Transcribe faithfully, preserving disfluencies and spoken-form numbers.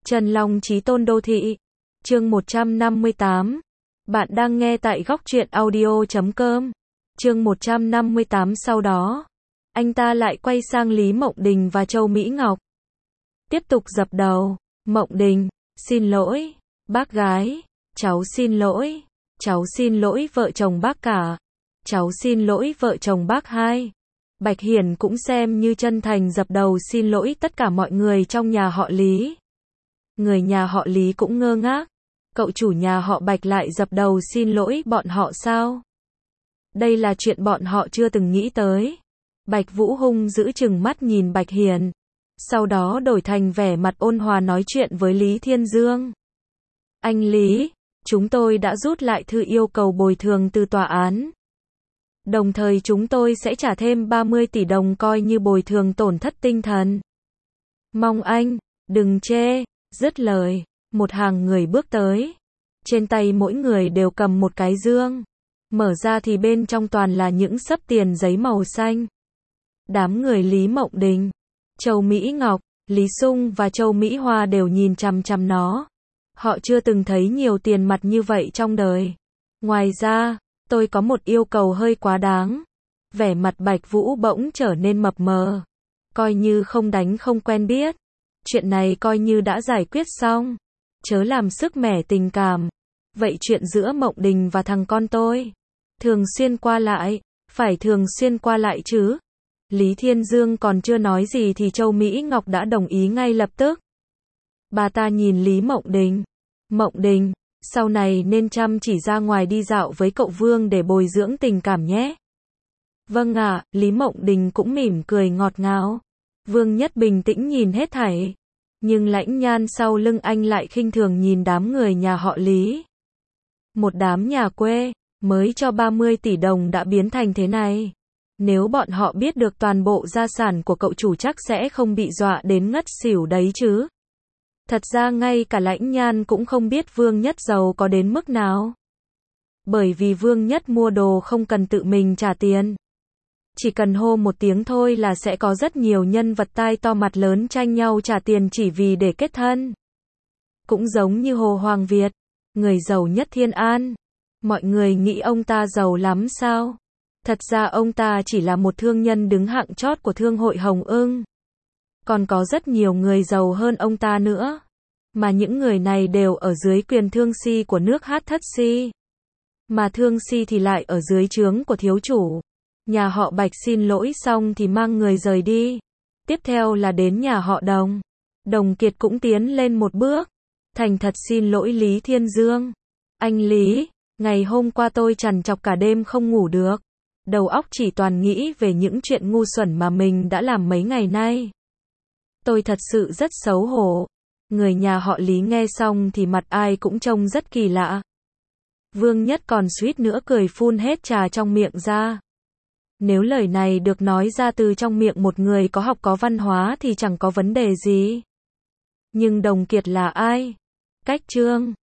Trần Long Chí Tôn Đô Thị. Chương một trăm năm mươi tám. Bạn đang nghe tại góc truyện audio chấm com. Chương một trăm năm mươi tám. Sau đó, anh ta lại quay sang Lý Mộng Đình và Châu Mỹ Ngọc. Tiếp tục dập đầu. Mộng Đình, xin lỗi, bác gái, cháu xin lỗi, cháu xin lỗi vợ chồng bác cả, cháu xin lỗi vợ chồng bác hai. Bạch Hiền cũng xem như chân thành dập đầu xin lỗi tất cả mọi người trong nhà họ Lý. Người nhà họ Lý cũng ngơ ngác. Cậu chủ nhà họ Bạch lại dập đầu xin lỗi bọn họ sao? Đây là chuyện bọn họ chưa từng nghĩ tới. Bạch Vũ hung giữ chừng mắt nhìn Bạch Hiền. Sau đó đổi thành vẻ mặt ôn hòa nói chuyện với Lý Thiên Dương. Anh Lý, chúng tôi đã rút lại thư yêu cầu bồi thường từ tòa án. Đồng thời chúng tôi sẽ trả thêm ba mươi tỷ đồng coi như bồi thường tổn thất tinh thần. Mong anh, đừng chê. Dứt lời, một hàng người bước tới. Trên tay mỗi người đều cầm một cái dương. Mở ra thì bên trong toàn là những xấp tiền giấy màu xanh. Đám người Lý Mộng Đình, Châu Mỹ Ngọc, Lý Sung và Châu Mỹ Hoa đều nhìn chằm chằm nó. Họ chưa từng thấy nhiều tiền mặt như vậy trong đời. Ngoài ra, tôi có một yêu cầu hơi quá đáng. Vẻ mặt Bạch Vũ bỗng trở nên mập mờ. Coi như không đánh không quen biết. Chuyện này coi như đã giải quyết xong. Chớ làm sức mẻ tình cảm. Vậy chuyện giữa Mộng Đình và thằng con tôi? Thường xuyên qua lại. Phải thường xuyên qua lại chứ. Lý Thiên Dương còn chưa nói gì thì Châu Mỹ Ngọc đã đồng ý ngay lập tức. Bà ta nhìn Lý Mộng Đình. Mộng Đình, sau này nên chăm chỉ ra ngoài đi dạo với cậu Vương để bồi dưỡng tình cảm nhé. Vâng ạ, Lý Mộng Đình cũng mỉm cười ngọt ngào. Vương Nhất bình tĩnh nhìn hết thảy. Nhưng Lãnh Nhan sau lưng anh lại khinh thường nhìn đám người nhà họ Lý. Một đám nhà quê, mới cho ba mươi tỷ đồng đã biến thành thế này. Nếu bọn họ biết được toàn bộ gia sản của cậu chủ chắc sẽ không bị dọa đến ngất xỉu đấy chứ. Thật ra ngay cả Lãnh Nhan cũng không biết Vương Nhất giàu có đến mức nào. Bởi vì Vương Nhất mua đồ không cần tự mình trả tiền. Chỉ cần hô một tiếng thôi là sẽ có rất nhiều nhân vật tai to mặt lớn tranh nhau trả tiền chỉ vì để kết thân. Cũng giống như Hồ Hoàng Việt, người giàu nhất Thiên An. Mọi người nghĩ ông ta giàu lắm sao? Thật ra ông ta chỉ là một thương nhân đứng hạng chót của Thương hội Hồng Ưng. Còn có rất nhiều người giàu hơn ông ta nữa. Mà những người này đều ở dưới quyền thương si của nước Hát Thất Si. Mà thương si thì lại ở dưới trướng của thiếu chủ. Nhà họ Bạch xin lỗi xong thì mang người rời đi. Tiếp theo là đến nhà họ Đồng. Đồng Kiệt cũng tiến lên một bước. Thành thật xin lỗi Lý Thiên Dương. Anh Lý, ngày hôm qua tôi trằn trọc cả đêm không ngủ được. Đầu óc chỉ toàn nghĩ về những chuyện ngu xuẩn mà mình đã làm mấy ngày nay. Tôi thật sự rất xấu hổ. Người nhà họ Lý nghe xong thì mặt ai cũng trông rất kỳ lạ. Vương Nhất còn suýt nữa cười phun hết trà trong miệng ra. Nếu lời này được nói ra từ trong miệng một người có học có văn hóa thì chẳng có vấn đề gì. Nhưng Đồng Kiệt là ai? Cách Trương